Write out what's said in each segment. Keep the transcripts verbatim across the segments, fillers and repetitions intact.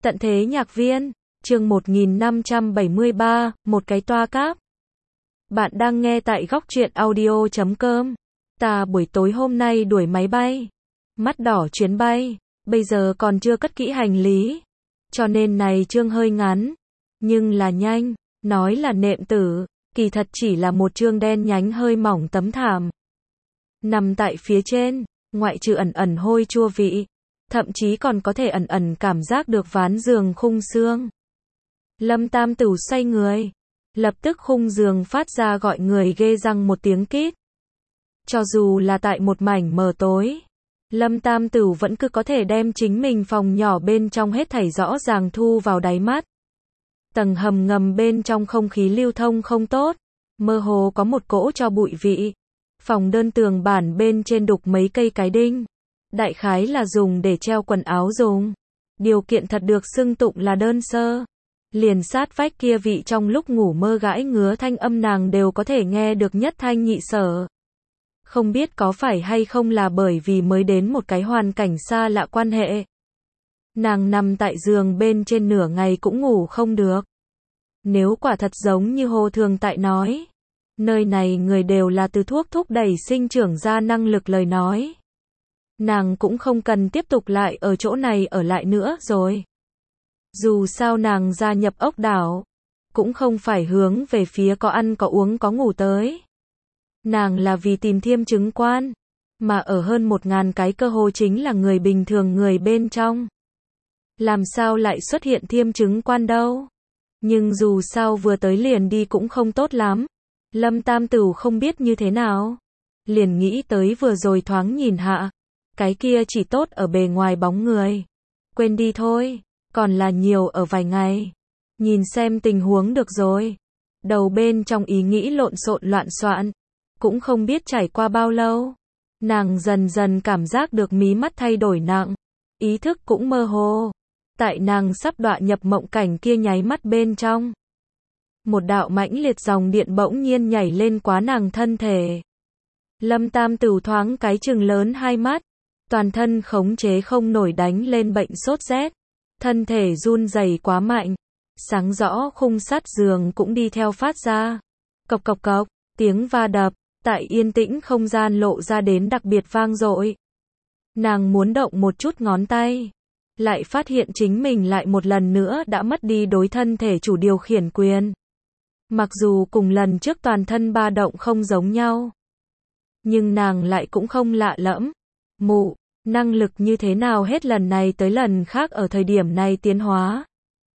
Tận thế nhạc viên, chương một nghìn năm trăm bảy mươi ba, một cái toa cáp. Bạn đang nghe tại góc truyện audio chấm com. Ta buổi tối hôm nay đuổi máy bay. Mắt đỏ chuyến bay, bây giờ còn chưa cất kỹ hành lý. Cho nên này chương hơi ngắn, nhưng là nhanh, nói là nệm tử, kỳ thật chỉ là một chương đen nhánh hơi mỏng tấm thảm. Nằm tại phía trên, ngoại trừ ẩn ẩn hôi chua vị, thậm chí còn có thể ẩn ẩn cảm giác được ván giường khung xương. Lâm Tam Tửu xoay người, lập tức khung giường phát ra gọi người ghê răng một tiếng kít. Cho dù là tại một mảnh mờ tối, Lâm Tam Tửu vẫn cứ có thể đem chính mình phòng nhỏ bên trong hết thảy rõ ràng thu vào đáy mắt. Tầng hầm ngầm bên trong không khí lưu thông không tốt, mơ hồ có một cỗ cho bụi vị. Phòng đơn tường bản bên trên đục mấy cây cái đinh, đại khái là dùng để treo quần áo dùng. Điều kiện thật được xưng tụng là đơn sơ. Liền sát vách kia vị trong lúc ngủ mơ gãi ngứa thanh âm nàng đều có thể nghe được nhất thanh nhị sở. Không biết có phải hay không là bởi vì mới đến một cái hoàn cảnh xa lạ quan hệ. Nàng nằm tại giường bên trên nửa ngày cũng ngủ không được. Nếu quả thật giống như Hồ Thường tại nói, nơi này người đều là từ thuốc thúc đẩy sinh trưởng ra năng lực lời nói, nàng cũng không cần tiếp tục lại ở chỗ này ở lại nữa rồi. Dù sao nàng gia nhập ốc đảo, cũng không phải hướng về phía có ăn có uống có ngủ tới. Nàng là vì tìm thiêm chứng quan, mà ở hơn một ngàn cái cơ hồ chính là người bình thường người bên trong. Làm sao lại xuất hiện thiêm chứng quan đâu? Nhưng dù sao vừa tới liền đi cũng không tốt lắm. Lâm Tam Tửu không biết như thế nào. Liền nghĩ tới vừa rồi thoáng nhìn hạ. Cái kia chỉ tốt ở bề ngoài bóng người. Quên đi thôi, còn là nhiều ở vài ngày. Nhìn xem tình huống được rồi. Đầu bên trong ý nghĩ lộn xộn loạn xoạn. Cũng không biết trải qua bao lâu. Nàng dần dần cảm giác được mí mắt thay đổi nặng. Ý thức cũng mơ hồ. Tại nàng sắp đọa nhập mộng cảnh kia nháy mắt bên trong. Một đạo mãnh liệt dòng điện bỗng nhiên nhảy lên quá nàng thân thể. Lâm Tam Tửu thoáng cái chừng lớn hai mắt. Toàn thân khống chế không nổi đánh lên bệnh sốt rét. Thân thể run rẩy quá mạnh. Sáng rõ khung sắt giường cũng đi theo phát ra. Cộc cộc cộc, tiếng va đập, tại yên tĩnh không gian lộ ra đến đặc biệt vang dội. Nàng muốn động một chút ngón tay. Lại phát hiện chính mình lại một lần nữa đã mất đi đối thân thể chủ điều khiển quyền. Mặc dù cùng lần trước toàn thân ba động không giống nhau, nhưng nàng lại cũng không lạ lẫm. Mụ, năng lực như thế nào hết lần này tới lần khác ở thời điểm này tiến hóa.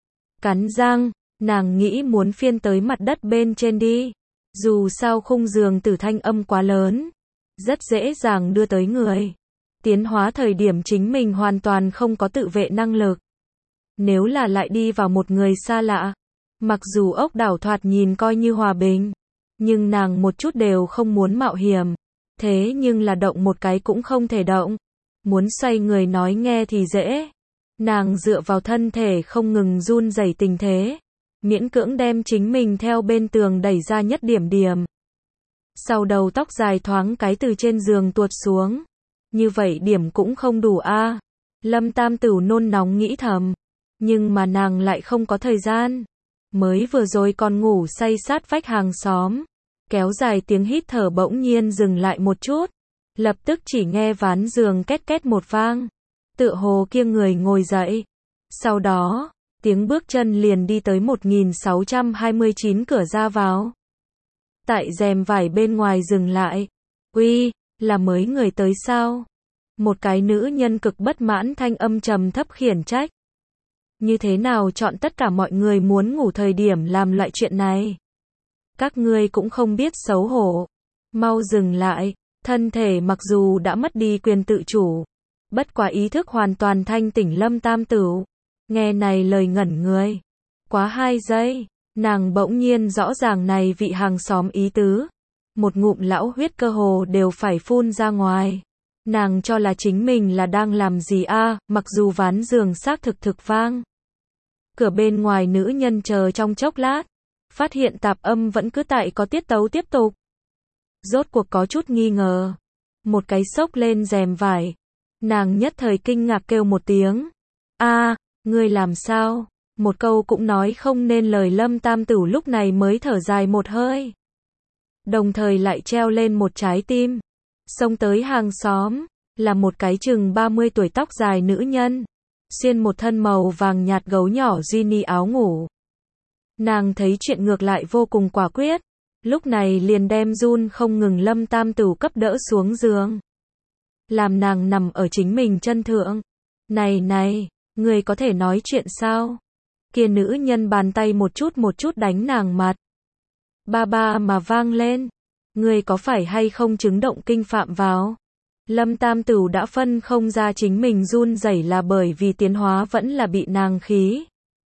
Cắn răng, nàng nghĩ muốn phiên tới mặt đất bên trên đi. Dù sao khung giường tử thanh âm quá lớn, rất dễ dàng đưa tới người. Tiến hóa thời điểm chính mình hoàn toàn không có tự vệ năng lực. Nếu là lại đi vào một người xa lạ, mặc dù ốc đảo thoạt nhìn coi như hòa bình, nhưng nàng một chút đều không muốn mạo hiểm. Thế nhưng là động một cái cũng không thể động. Muốn xoay người nói nghe thì dễ. Nàng dựa vào thân thể không ngừng run rẩy tình thế, miễn cưỡng đem chính mình theo bên tường đẩy ra nhất điểm điểm. Sau đầu tóc dài thoáng cái từ trên giường tuột xuống. Như vậy điểm cũng không đủ a. À. Lâm Tam Tửu nôn nóng nghĩ thầm. Nhưng mà nàng lại không có thời gian. Mới vừa rồi còn ngủ say sát vách hàng xóm. Kéo dài tiếng hít thở bỗng nhiên dừng lại một chút. Lập tức chỉ nghe ván giường két két một vang. Tựa hồ kia người ngồi dậy. Sau đó, tiếng bước chân liền đi tới một nghìn sáu trăm hai mươi chín cửa ra vào. Tại rèm vải bên ngoài dừng lại. Uy, là mới người tới sao? Một cái nữ nhân cực bất mãn thanh âm trầm thấp khiển trách. Như thế nào chọn tất cả mọi người muốn ngủ thời điểm làm loại chuyện này? Các ngươi cũng không biết xấu hổ. Mau dừng lại, thân thể mặc dù đã mất đi quyền tự chủ. Bất quá ý thức hoàn toàn thanh tỉnh Lâm Tam Tửu. Nghe này lời ngẩn người. Quá hai giây, nàng bỗng nhiên rõ ràng này vị hàng xóm ý tứ. Một ngụm lão huyết cơ hồ đều phải phun ra ngoài. Nàng cho là chính mình là đang làm gì a, à, mặc dù ván giường xác thực thực vang. Cửa bên ngoài nữ nhân chờ trong chốc lát. Phát hiện tạp âm vẫn cứ tại có tiết tấu tiếp tục. Rốt cuộc có chút nghi ngờ. Một cái xốc lên rèm vải. Nàng nhất thời kinh ngạc kêu một tiếng. A, Ngươi làm sao? Một câu cũng nói không nên lời, Lâm Tam Tửu lúc này mới thở dài một hơi. Đồng thời lại treo lên một trái tim. Xông tới hàng xóm, là một cái chừng ba mươi tuổi tóc dài nữ nhân, xuyên một thân màu vàng nhạt gấu nhỏ duy ni áo ngủ. Nàng thấy chuyện ngược lại vô cùng quả quyết, lúc này liền đem run không ngừng Lâm Tam Tửu cấp đỡ xuống giường. Làm nàng nằm ở chính mình chân thượng. Này này, người có thể nói chuyện sao? Kia nữ nhân bàn tay một chút một chút đánh nàng mặt. Ba ba mà vang lên. Người có phải hay không chứng động kinh phạm vào? Lâm Tam Tửu đã phân không ra chính mình run rẩy là bởi vì tiến hóa vẫn là bị nàng khí.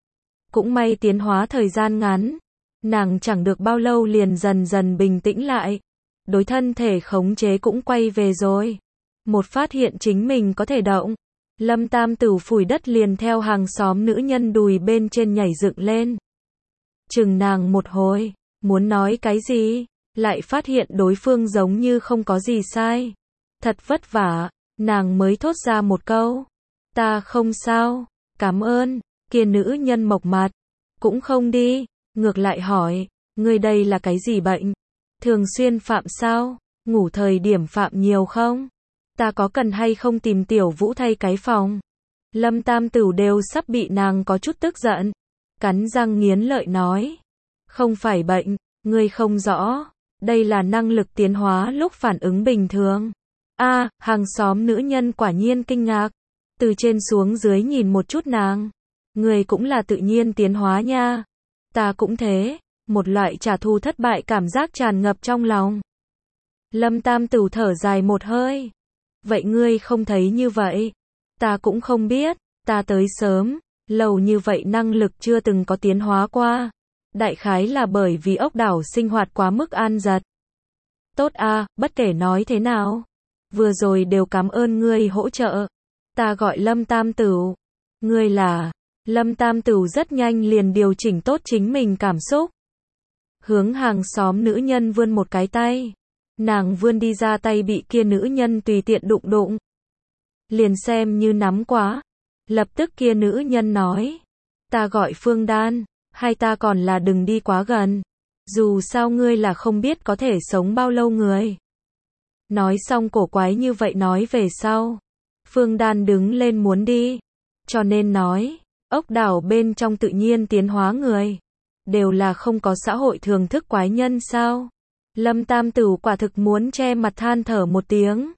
Cũng may tiến hóa thời gian ngắn, nàng chẳng được bao lâu liền dần dần bình tĩnh lại. Đối thân thể khống chế cũng quay về rồi. Một phát hiện chính mình có thể động, Lâm Tam Tửu phủi đất liền theo hàng xóm nữ nhân đùi bên trên nhảy dựng lên. Chừng nàng một hồi, muốn nói cái gì, lại phát hiện đối phương giống như không có gì sai. Thật vất vả, nàng mới thốt ra một câu. Ta không sao, cảm ơn. Kia nữ nhân mộc mặt, cũng không đi, ngược lại hỏi, ngươi đây là cái gì bệnh? Thường xuyên phạm sao? Ngủ thời điểm phạm nhiều không? Ta có cần hay không tìm Tiểu Vũ thay cái phòng? Lâm Tam Tửu đều sắp bị nàng có chút tức giận. Cắn răng nghiến lợi nói. Không phải bệnh, ngươi không rõ. Đây là năng lực tiến hóa lúc phản ứng bình thường. A, à, hàng xóm nữ nhân quả nhiên kinh ngạc. Từ trên xuống dưới nhìn một chút nàng. Người cũng là tự nhiên tiến hóa nha. Ta cũng thế. Một loại trả thù thất bại cảm giác tràn ngập trong lòng. Lâm Tam Tửu thở dài một hơi. Vậy ngươi không thấy như vậy? Ta cũng không biết. Ta tới sớm. Lâu như vậy năng lực chưa từng có tiến hóa qua. Đại khái là bởi vì ốc đảo sinh hoạt quá mức an giật. Tốt a, à, bất kể nói thế nào. Vừa rồi đều cảm ơn ngươi hỗ trợ. Ta gọi Lâm Tam Tửu. Ngươi là... Lâm Tam Tửu rất nhanh liền điều chỉnh tốt chính mình cảm xúc. Hướng hàng xóm nữ nhân vươn một cái tay. Nàng vươn đi ra tay bị kia nữ nhân tùy tiện đụng đụng. Liền xem như nắm quá. Lập tức kia nữ nhân nói. Ta gọi Phương Đan, hay ta còn là đừng đi quá gần. Dù sao ngươi là không biết có thể sống bao lâu người. Nói xong cổ quái như vậy nói về sau. Phương Đan đứng lên muốn đi. Cho nên nói, ốc đảo bên trong tự nhiên tiến hóa người. Đều là không có xã hội thường thức quái nhân sao. Lâm Tam Tửu quả thực muốn che mặt than thở một tiếng.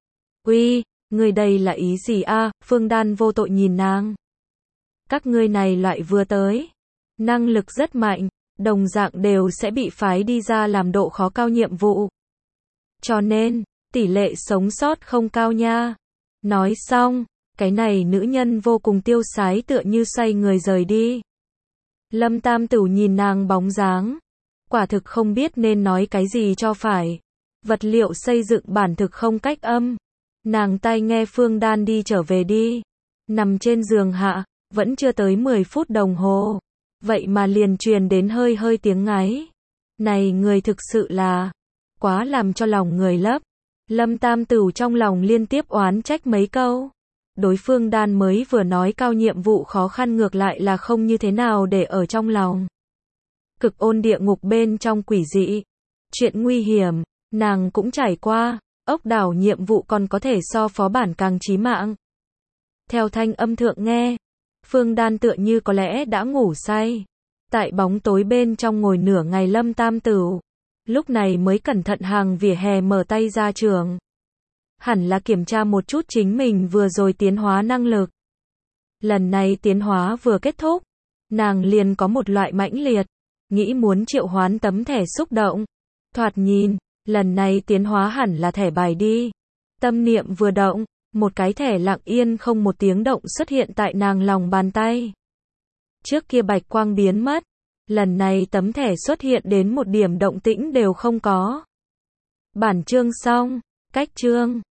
Uy, người đây là ý gì a? À? Phương Đan vô tội nhìn nàng. Các ngươi này loại vừa tới. Năng lực rất mạnh, đồng dạng đều sẽ bị phái đi ra làm độ khó cao nhiệm vụ. Cho nên, tỷ lệ sống sót không cao nha. Nói xong, cái này nữ nhân vô cùng tiêu sái tựa như xoay người rời đi. Lâm Tam Tửu nhìn nàng bóng dáng. Quả thực không biết nên nói cái gì cho phải. Vật liệu xây dựng bản thực không cách âm. Nàng tai nghe Phương Đan đi trở về đi. Nằm trên giường hạ, vẫn chưa tới mười phút đồng hồ. Vậy mà liền truyền đến hơi hơi tiếng ngáy. Này người thực sự là quá làm cho lòng người lấp. Lâm Tam Tửu trong lòng liên tiếp oán trách mấy câu. Đối phương Đan mới vừa nói cao nhiệm vụ khó khăn ngược lại là không như thế nào để ở trong lòng. Cực ôn địa ngục bên trong quỷ dị. Chuyện nguy hiểm, nàng cũng trải qua. Ốc đảo nhiệm vụ còn có thể so phó bản càng chí mạng. Theo thanh âm thượng nghe, Phương Đan tựa như có lẽ đã ngủ say. Tại bóng tối bên trong ngồi nửa ngày Lâm Tam Tửu. Lúc này mới cẩn thận hàng vỉa hè mở tay ra trường. Hẳn là kiểm tra một chút chính mình vừa rồi tiến hóa năng lực. Lần này tiến hóa vừa kết thúc, nàng liền có một loại mãnh liệt, nghĩ muốn triệu hoán tấm thẻ xúc động. Thoạt nhìn, lần này tiến hóa hẳn là thẻ bài đi. Tâm niệm vừa động, một cái thẻ lặng yên không một tiếng động xuất hiện tại nàng lòng bàn tay. Trước kia bạch quang biến mất, lần này tấm thẻ xuất hiện đến một điểm động tĩnh đều không có. Bản chương xong, cách chương